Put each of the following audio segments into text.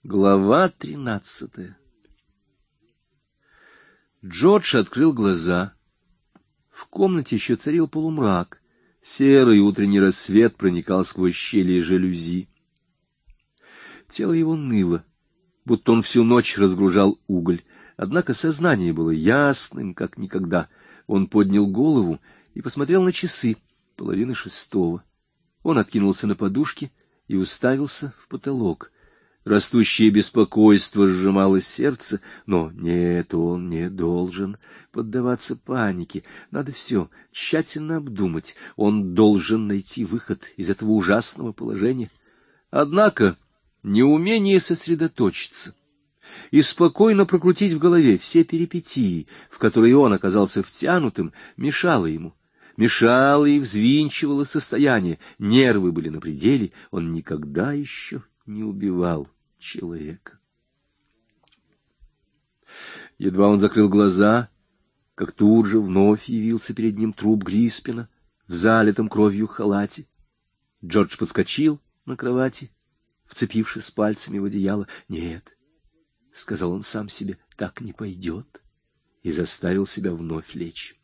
Глава 13. Джордж открыл глаза. В комнате еще царил полумрак. Серый утренний рассвет проникал сквозь щели жалюзи. Тело его ныло, будто он всю ночь разгружал уголь. Однако сознание было ясным, как никогда. Он поднял голову и посмотрел на часы, 5:30. Он откинулся на подушки и уставился в потолок. Растущее беспокойство сжимало сердце, но нет, он не должен поддаваться панике. Надо все тщательно обдумать. Он должен найти выход из этого ужасного положения. Однако неумение сосредоточиться и спокойно прокрутить в голове все перипетии, в которые он оказался втянутым, мешало ему. Мешало и взвинчивало состояние. Нервы были на пределе. Он никогда еще не убивал человека. Едва он закрыл глаза, как тут же вновь явился перед ним труп Гриспена в залитом кровью халате. Джордж подскочил на кровати, вцепившись пальцами в одеяло. «Нет», — сказал он сам себе, — «так не пойдет», и заставил себя вновь лечь.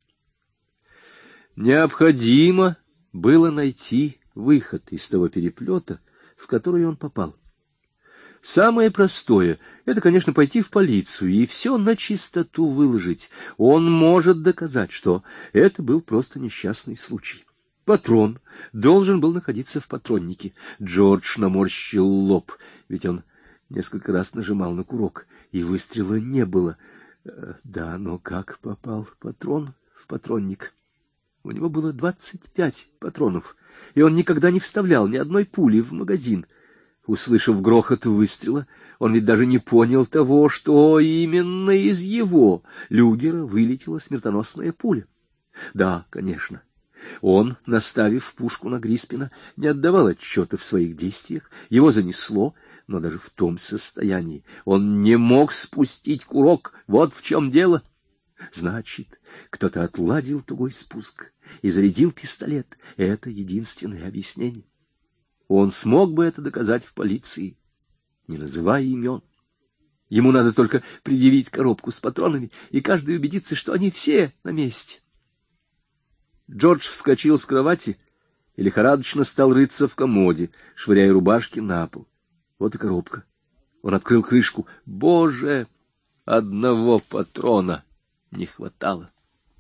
Необходимо было найти выход из того переплета, в который он попал. Самое простое — это, конечно, пойти в полицию и все на чистоту выложить. Он может доказать, что это был просто несчастный случай. Патрон должен был находиться в патроннике. Джордж наморщил лоб, ведь он несколько раз нажимал на курок, и выстрела не было. Да, но как попал патрон в патронник? У него было 25 патронов, и он никогда не вставлял ни одной пули в магазин. Услышав грохот выстрела, он ведь даже не понял того, что именно из его люгера вылетела смертоносная пуля. Да, конечно, он, наставив пушку на Гриспена, не отдавал отчета в своих действиях, его занесло, но даже в том состоянии он не мог спустить курок. Вот в чем дело. Значит, кто-то отладил тугой спуск и зарядил пистолет. Это единственное объяснение. Он смог бы это доказать в полиции, не называя имен. Ему надо только предъявить коробку с патронами, и каждый убедится, что они все на месте. Джордж вскочил с кровати и лихорадочно стал рыться в комоде, швыряя рубашки на пол. Вот и коробка. Он открыл крышку. Боже, одного патрона не хватало.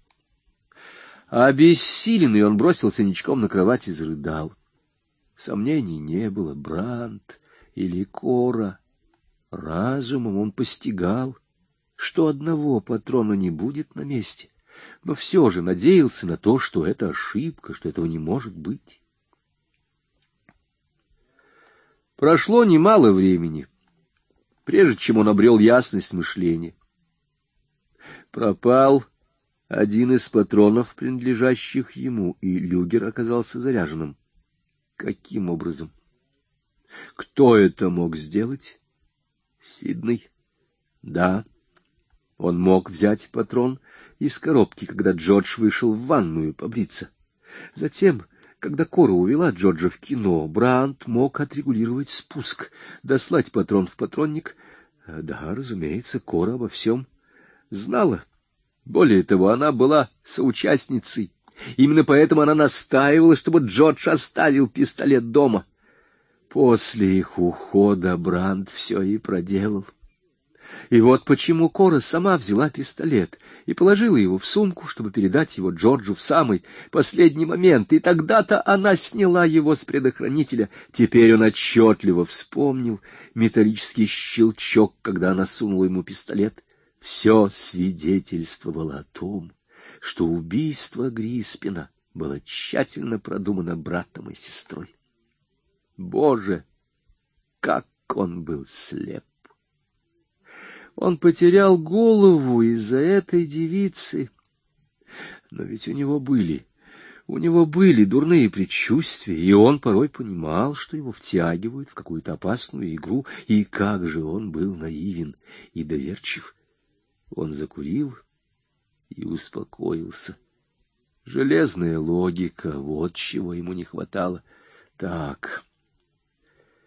Обессиленный он бросился ничком на кровать и зарыдал. Сомнений не было. Брандт или Кора. Разумом он постигал, что одного патрона не будет на месте, но все же надеялся на то, что это ошибка, что этого не может быть. Прошло немало времени, прежде чем он обрел ясность мышления. Пропал один из патронов, принадлежащих ему, и люгер оказался заряженным. Каким образом? Кто это мог сделать? Сидней? Да, он мог взять патрон из коробки, когда Джордж вышел в ванную побриться. Затем, когда Кора увела Джорджа в кино, Брандт мог отрегулировать спуск, дослать патрон в патронник. Да, разумеется, Кора обо всем знала. Более того, она была соучастницей. Именно поэтому она настаивала, чтобы Джордж оставил пистолет дома. После их ухода Брандт все и проделал. И вот почему Кора сама взяла пистолет и положила его в сумку, чтобы передать его Джорджу в самый последний момент, и тогда-то она сняла его с предохранителя. Теперь он отчетливо вспомнил металлический щелчок, когда она сунула ему пистолет. Все свидетельствовало о том, что убийство Гриспена было тщательно продумано братом и сестрой. Боже, как он был слеп! Он потерял голову из-за этой девицы. Но ведь у него были дурные предчувствия, и он порой понимал, что его втягивают в какую-то опасную игру, и как же он был наивен и доверчив. Он закурил и успокоился. Железная логика — вот чего ему не хватало. Так,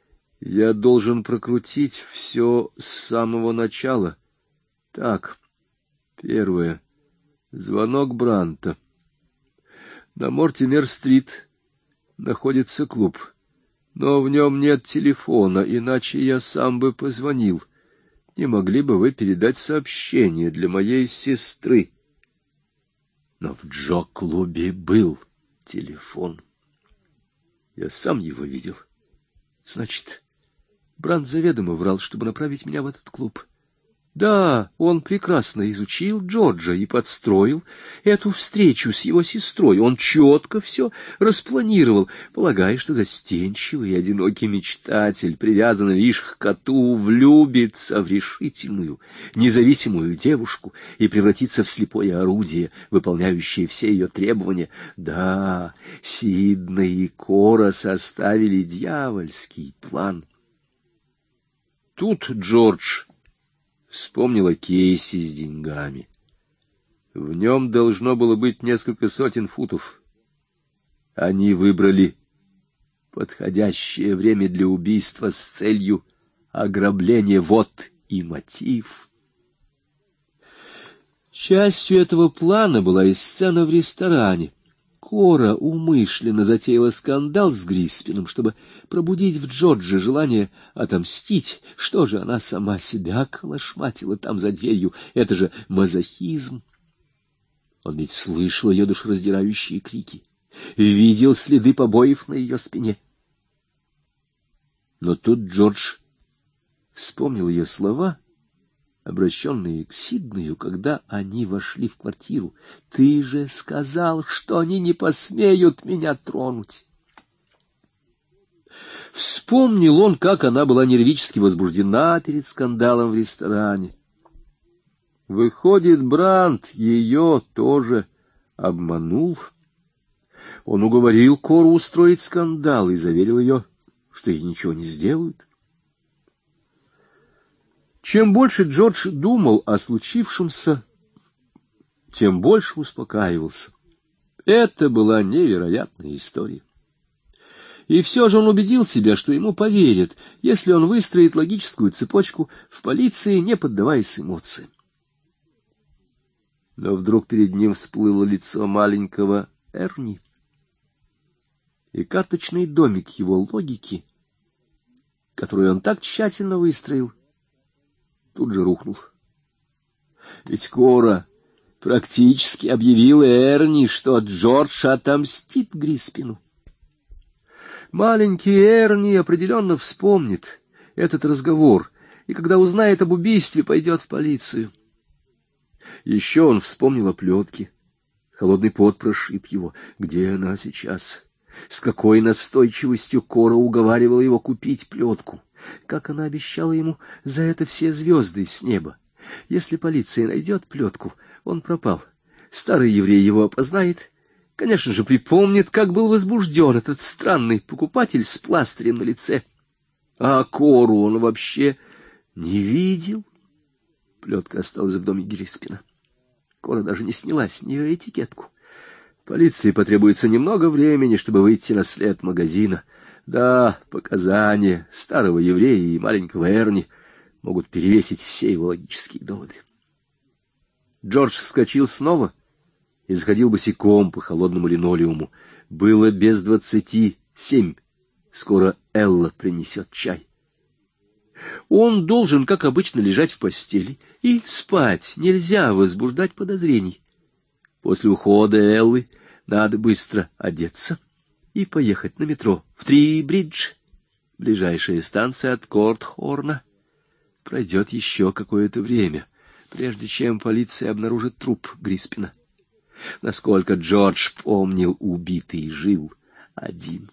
Я должен прокрутить все с самого начала. Так, первое. Звонок Бранта. На Мортимер-стрит находится клуб, но в нем нет телефона, иначе я сам бы позвонил. Не могли бы вы передать сообщение для моей сестры? Но в Джо-клубе был телефон. Я сам его видел. Значит, Брант заведомо врал, чтобы направить меня в этот клуб. Да, он прекрасно изучил Джорджа и подстроил эту встречу с его сестрой. Он четко все распланировал, полагая, что застенчивый и одинокий мечтатель, привязанный лишь к коту, влюбится в решительную, независимую девушку и превратится в слепое орудие, выполняющее все ее требования. Да, Сидней и Кора составили дьявольский план. Тут Джордж вспомнил о кейсе с деньгами. В нем должно было быть несколько сотен футов. Они выбрали подходящее время для убийства с целью ограбления. Вот и мотив. Частью этого плана была и сцена в ресторане. Кора умышленно затеяла скандал с Гриспином, чтобы пробудить в Джордже желание отомстить. Что же она сама себя колошматила там за дверью? Это же мазохизм. Он ведь слышал ее душераздирающие крики, видел следы побоев на ее спине. Но тут Джордж вспомнил ее слова, обращенные к Сиднею, когда они вошли в квартиру. «Ты же сказал, что они не посмеют меня тронуть!» Вспомнил он, как она была нервически возбуждена перед скандалом в ресторане. Выходит, Брант ее тоже обманул. Он уговорил Кору устроить скандал и заверил ее, что ей ничего не сделают. Чем больше Джордж думал о случившемся, тем больше успокаивался. Это была невероятная история. И все же он убедил себя, что ему поверят, если он выстроит логическую цепочку в полиции, не поддаваясь эмоциям. Но вдруг перед ним всплыло лицо маленького Эрни, и карточный домик его логики, который он так тщательно выстроил, тут же рухнул. Ведь Кора практически объявила Эрни, что Джордж отомстит Гриспину. Маленький Эрни определенно вспомнит этот разговор, и когда узнает об убийстве, пойдет в полицию. Еще он вспомнил о плетке. Холодный пот прошиб его. Где она сейчас? С какой настойчивостью Кора уговаривала его купить плетку? Как она обещала ему за это все звезды с неба? Если полиция найдет плетку, он пропал. Старый еврей его опознает. Конечно же, припомнит, как был возбужден этот странный покупатель с пластырем на лице. А Кору он вообще не видел. Плетка осталась в доме Гриспина. Кора даже не сняла с нее этикетку. Полиции потребуется немного времени, чтобы выйти на след магазина. Да, показания старого еврея и маленького Эрни могут перевесить все его логические доводы. Джордж вскочил снова и сходил босиком по холодному линолеуму. Было без 27. Скоро Элла принесет чай. Он должен, как обычно, лежать в постели и спать. Нельзя возбуждать подозрений. После ухода Эллы надо быстро одеться и поехать на метро в Три-Бридж, ближайшая станция от Кортхорна. Пройдет еще какое-то время, прежде чем полиция обнаружит труп Гриспина. Насколько Джордж помнил, убитый жил один.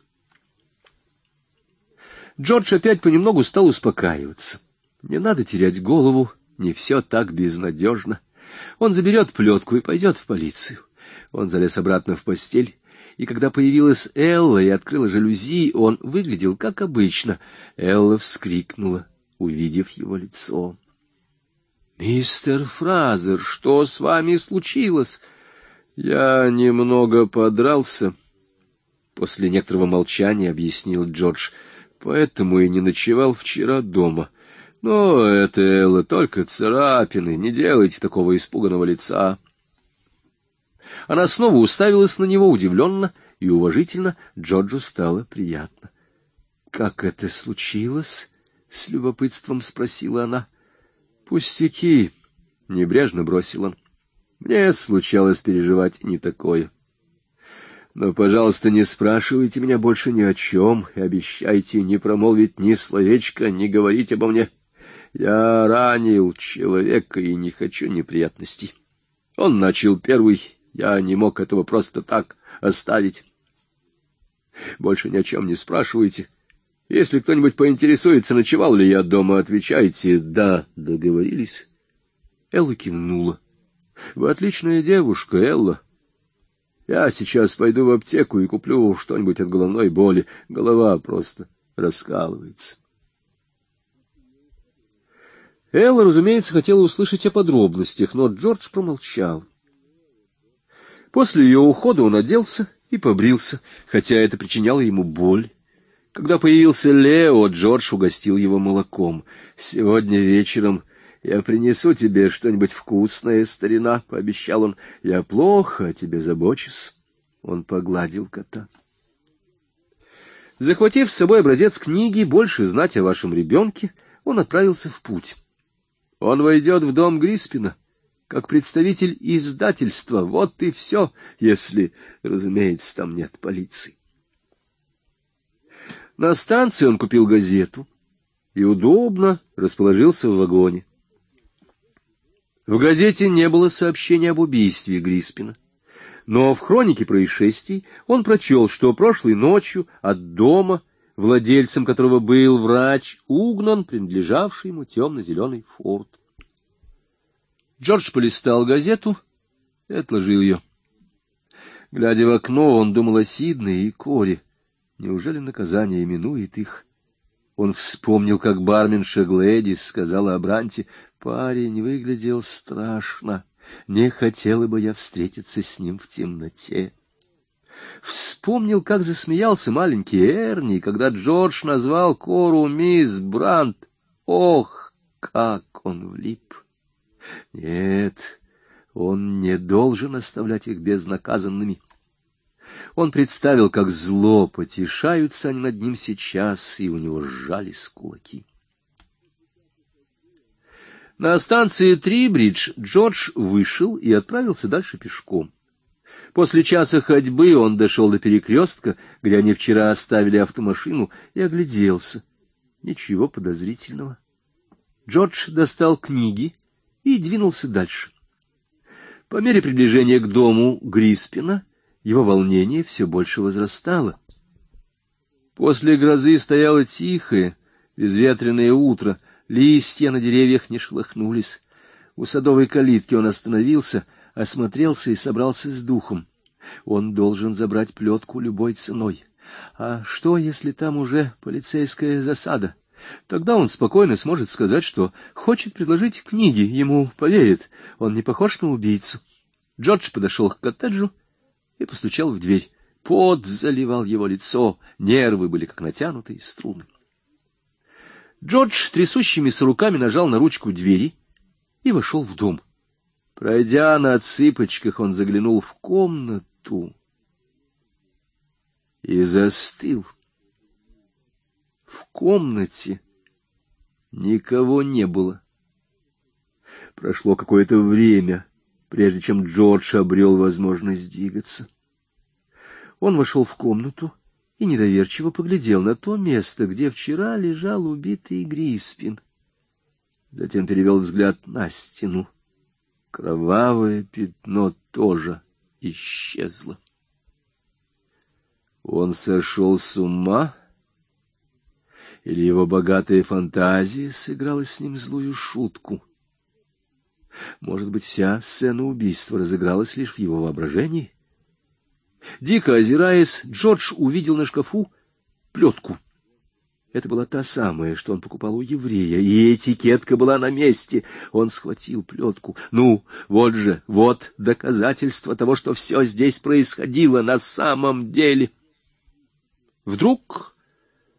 Джордж опять понемногу стал успокаиваться. Не надо терять голову, не все так безнадежно. Он заберет плетку и пойдет в полицию. Он залез обратно в постель, и когда появилась Элла и открыла жалюзи, он выглядел как обычно. Элла вскрикнула, увидев его лицо. «Мистер Фразер, что с вами случилось?» «Я немного подрался», — после некоторого молчания объяснил Джордж. поэтому и не ночевал вчера дома. Но это, Элла, только царапины, не делайте такого испуганного лица. Она снова уставилась на него удивленно и уважительно. Джорджу стало приятно. — Как это случилось? — с любопытством спросила она. — Пустяки, — небрежно бросил он. — Мне случалось переживать не такое. Но, пожалуйста, не спрашивайте меня больше ни о чем и обещайте не промолвить ни словечка, не говорить обо мне. Я ранил человека и не хочу неприятностей. Он начал первый, я не мог этого просто так оставить. Больше ни о чем не спрашивайте. Если кто-нибудь поинтересуется, ночевал ли я дома, отвечайте «да». Договорились? Элла кивнула. — Вы отличная девушка, Элла. Я сейчас пойду в аптеку и куплю что-нибудь от головной боли. Голова просто раскалывается. Элла, разумеется, хотела услышать о подробностях, но Джордж промолчал. После ее ухода он оделся и побрился, хотя это причиняло ему боль. Когда появился Лео, Джордж угостил его молоком. — Сегодня вечером я принесу тебе что-нибудь вкусное, старина, — пообещал он. — Я плохо о тебе забочусь. Он погладил кота. Захватив с собой образец книги «Больше знать о вашем ребенке», он отправился в путь. Он войдет в дом Гриспина как представитель издательства. Вот и все, если, разумеется, там нет полиции. На станции он купил газету и удобно расположился в вагоне. В газете не было сообщения об убийстве Гриспина, но в хронике происшествий он прочел, что прошлой ночью от дома, владельцем которого был врач, угнан принадлежавший ему темно-зеленый форд. Джордж полистал газету и отложил ее. Глядя в окно, он думал о Сидне и Коре. Неужели наказание именует их? Он вспомнил, как барменша Глэдис сказала о Бранте: «Парень выглядел страшно. Не хотела бы я встретиться с ним в темноте». Вспомнил, как засмеялся маленький Эрни, когда Джордж назвал Кору мисс Брант. Ох, как он влип! Нет, он не должен оставлять их безнаказанными. Он представил, как зло потешаются они над ним сейчас, и у него сжались кулаки. На станции Трибридж Джордж вышел и отправился дальше пешком. После часа ходьбы он дошел до перекрестка, где они вчера оставили автомашину, и огляделся. Ничего подозрительного. Джордж достал книги и двинулся дальше. По мере приближения к дому Гриспина его волнение все больше возрастало. После грозы стояло тихое, безветренное утро, листья на деревьях не шелохнулись. У садовой калитки он остановился, осмотрелся и собрался с духом. Он должен забрать плетку любой ценой. А что, если там уже полицейская засада? Тогда он спокойно сможет сказать, что хочет предложить книги, ему поверят. Он не похож на убийцу. Джордж подошел к коттеджу и постучал в дверь. Пот заливал его лицо, нервы были как натянутые струны. Джордж трясущимися руками нажал на ручку двери и вошел в дом. Пройдя на цыпочках, он заглянул в комнату и застыл. В комнате никого не было. Прошло какое-то время, прежде чем Джордж обрел возможность двигаться. Он вошел в комнату и недоверчиво поглядел на то место, где вчера лежал убитый Гриспин. Затем перевел взгляд на стену. Кровавое пятно тоже исчезло. Он сошел с ума? Или его богатая фантазия сыграла с ним злую шутку? Может быть, вся сцена убийства разыгралась лишь в его воображении? Дико озираясь, Джордж увидел на шкафу плетку. Это была та самая, что он покупал у еврея, и этикетка была на месте. Он схватил плетку. Ну, вот же, вот доказательство того, что все здесь происходило на самом деле. Вдруг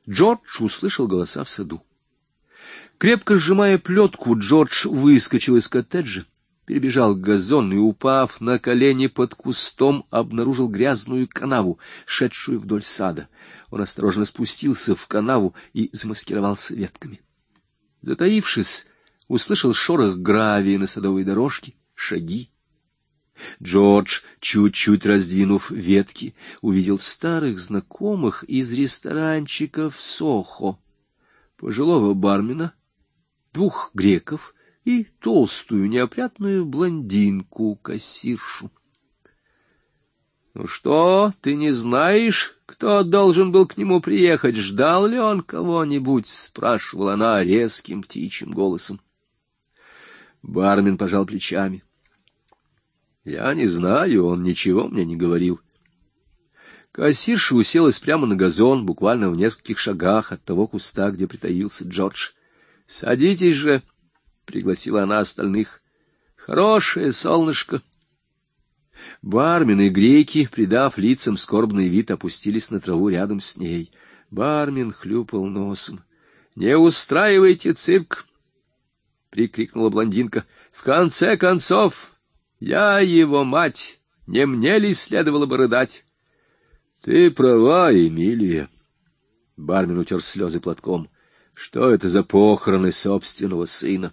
Джордж услышал голоса в саду. Крепко сжимая плетку, Джордж выскочил из коттеджа, перебежал газон и, упав на колени под кустом, обнаружил грязную канаву, шедшую вдоль сада. Он осторожно спустился в канаву и замаскировался ветками. Затаившись, услышал шорох гравия на садовой дорожке, шаги. Джордж, чуть-чуть раздвинув ветки, увидел старых знакомых из ресторанчика в Сохо, пожилого бармена, двух греков и толстую неопрятную блондинку-кассиршу. — Ну что, ты не знаешь, кто должен был к нему приехать? Ждал ли он кого-нибудь? — спрашивала она резким птичьим голосом. Бармен пожал плечами. — Я не знаю, он ничего мне не говорил. Кассирша уселась прямо на газон, буквально в нескольких шагах от того куста, где притаился Джордж. — Садитесь же, — пригласила она остальных. — Хорошее солнышко. Бармен и греки, придав лицам скорбный вид, опустились на траву рядом с ней. Бармен хлюпал носом. — Не устраивайте цирк! — прикрикнула блондинка. — В конце концов, я его мать, не мне ли следовало бы рыдать? — Ты права, Эмилия. Бармен утер слезы платком. — Что это за похороны собственного сына?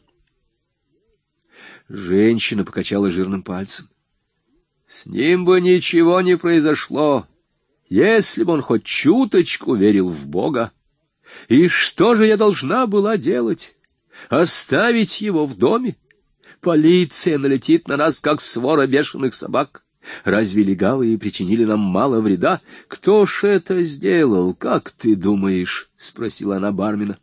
Женщина покачала жирным пальцем. С ним бы ничего не произошло, если бы он хоть чуточку верил в Бога. И что же я должна была делать? Оставить его в доме? Полиция налетит на нас, как свора бешеных собак. Разве легавые причинили нам мало вреда? Кто ж это сделал, как ты думаешь? — спросила она бармена.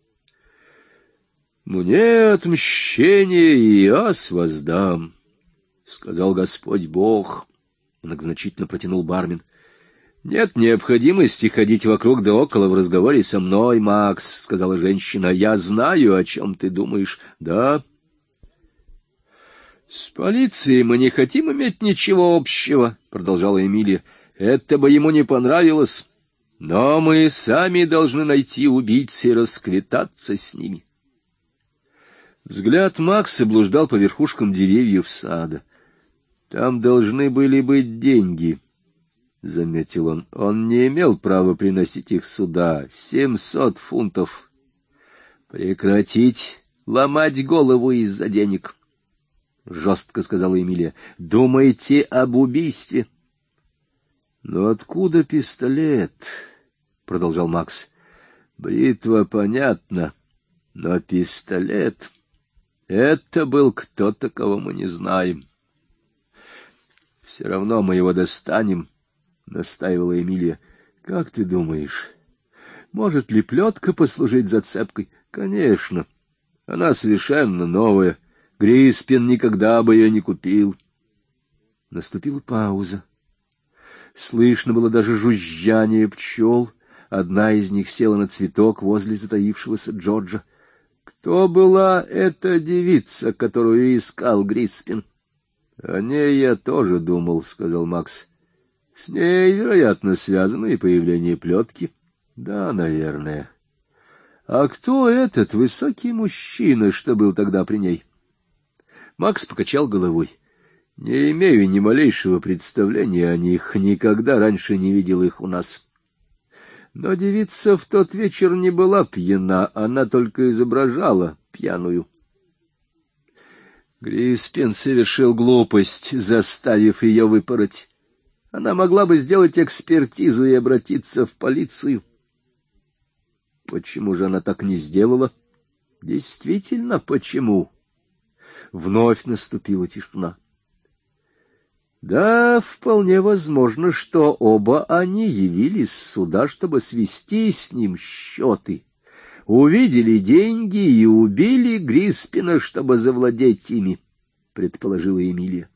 — Мне отмщение и ас воздам, — сказал Господь Бог, — многозначительно протянул бармен. — Нет необходимости ходить вокруг да около в разговоре со мной, Макс, — сказала женщина. — Я знаю, о чем ты думаешь. — Да. — С полицией мы не хотим иметь ничего общего, — продолжала Эмилия. — Это бы ему не понравилось. Но мы сами должны найти убийц и расквитаться с ними. Взгляд Макса блуждал по верхушкам деревьев сада. Там должны были быть деньги, — заметил он. Он не имел права приносить их сюда. 700 фунтов. Прекратить ломать голову из-за денег, — жестко сказала Эмилия. Думайте об убийстве. Но откуда пистолет? — продолжал Макс. Бритва, понятно, но пистолет — это был кто-то, кого мы не знаем. Все равно мы его достанем, — настаивала Эмилия. — Как ты думаешь, может ли плетка послужить зацепкой? Конечно. Она совершенно новая. Гриспин никогда бы ее не купил. Наступила пауза. Слышно было даже жужжание пчел. Одна из них села на цветок возле затаившегося Джорджа. — Кто была эта девица, которую искал Гриспин? — О ней я тоже думал, — сказал Макс. — С ней, вероятно, связано и появление плетки. — Да, наверное. — А кто этот высокий мужчина, что был тогда при ней? Макс покачал головой. — Не имею ни малейшего представления о них, никогда раньше не видел их у нас. Но девица в тот вечер не была пьяна, она только изображала пьяную. Гриспин совершил глупость, заставив ее выпороть. Она могла бы сделать экспертизу и обратиться в полицию. Почему же она так не сделала? Действительно, почему? Вновь наступила тишина. Да, вполне возможно, что оба они явились сюда, чтобы свести с ним счеты. Увидели деньги и убили Гриспина, чтобы завладеть ими, — предположила Эмилия.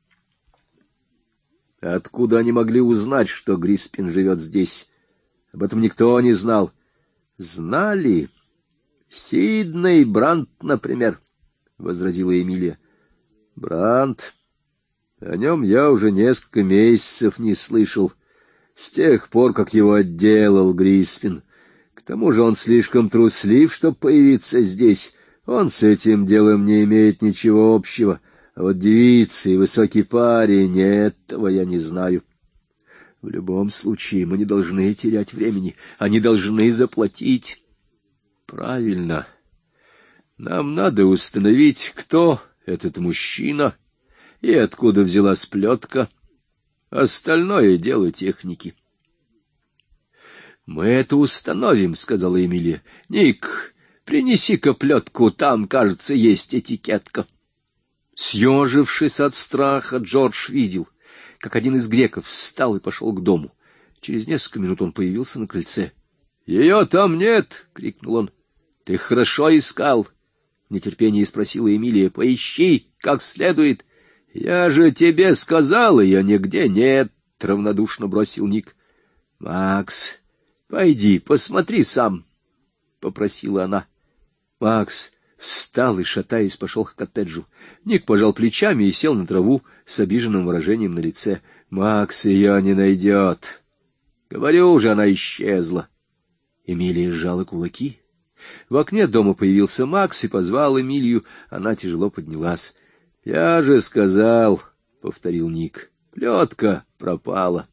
Откуда они могли узнать, что Гриспин живет здесь? Об этом никто не знал. Знали. Сидней Брандт, например, — возразила Эмилия. Брандт. О нем я уже несколько месяцев не слышал, с тех пор, как его отделал Гриспин. К тому же он слишком труслив, чтобы появиться здесь. Он с этим делом не имеет ничего общего. А вот девица и высокий парень, этого я не знаю. В любом случае мы не должны терять времени. Они должны заплатить. Правильно. Нам надо установить, кто этот мужчина и откуда взялась плетка. Остальное дело техники. — Мы это установим, — сказала Эмилия. — Ник, принеси-ка плетку, там, кажется, есть этикетка. Съежившись от страха, Джордж видел, как один из греков встал и пошел к дому. Через несколько минут он появился на крыльце. — Ее там нет! — крикнул он. — Ты хорошо искал? — в нетерпении спросила Эмилия. — Поищи как следует. — Я же тебе сказал, ее нигде нет, — равнодушно бросил Ник. — Макс, пойди, посмотри сам, — попросила она. Макс встал и, шатаясь, пошел к коттеджу. Ник пожал плечами и сел на траву с обиженным выражением на лице. Макс ее не найдет. Говорю же, она исчезла. Эмилия сжала кулаки. В окне дома появился Макс и позвал Эмилию. Она тяжело поднялась. — Я же сказал, — повторил Ник, — плетка пропала.